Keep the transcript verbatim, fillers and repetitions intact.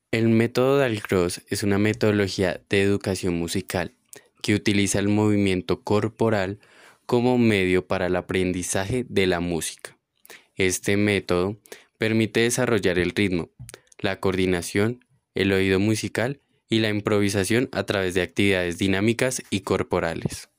El método Dalcroze es una metodología de educación musical que utiliza el movimiento corporal como medio para el aprendizaje de la música. Este método permite desarrollar el ritmo, la coordinación, el oído musical y la improvisación a través de actividades dinámicas y corporales.